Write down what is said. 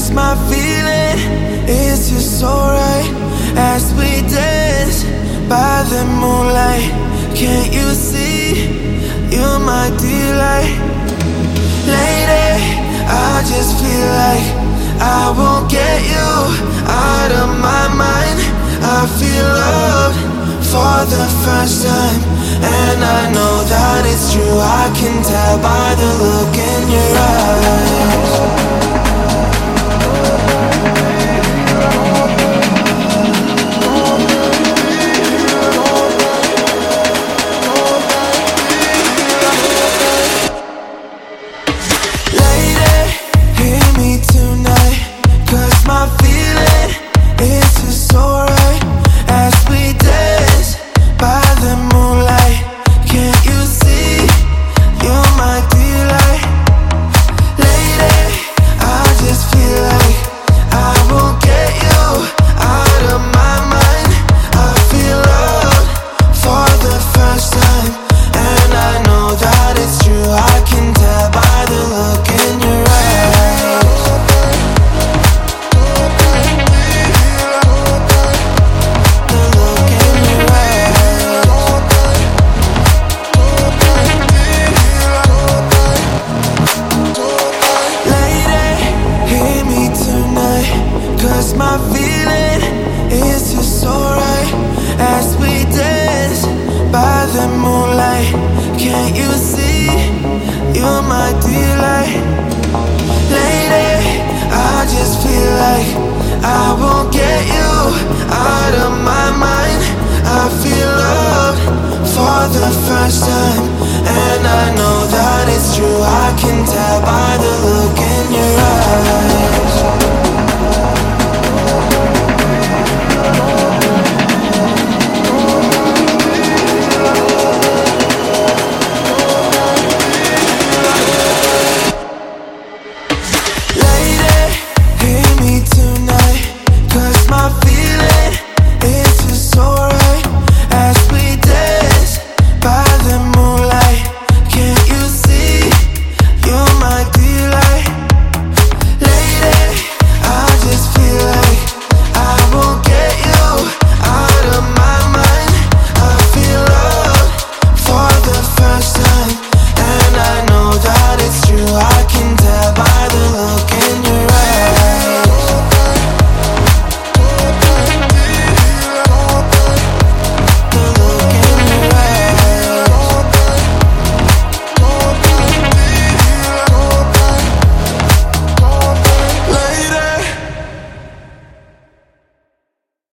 my feeling is just so right as we dance by the moonlight. Can't you see you're my delight? Lady, I just feel like I won't get you out of my mind. I feel love for the first time, and I know that it's true. I can tell by the look in your eyes. My feeling is just so right as we dance by the moonlight. Can't you see you're my delight? Lady, I just feel like I won't get you out of my mind. I feel love for the first time, and I know that it's true. I can tell by the look in your eyes. My feeling is just so right as we dance by the moonlight. Can't you see you're my delight? Lady, I just feel like I won't get you out of my mind. I feel love for the first time,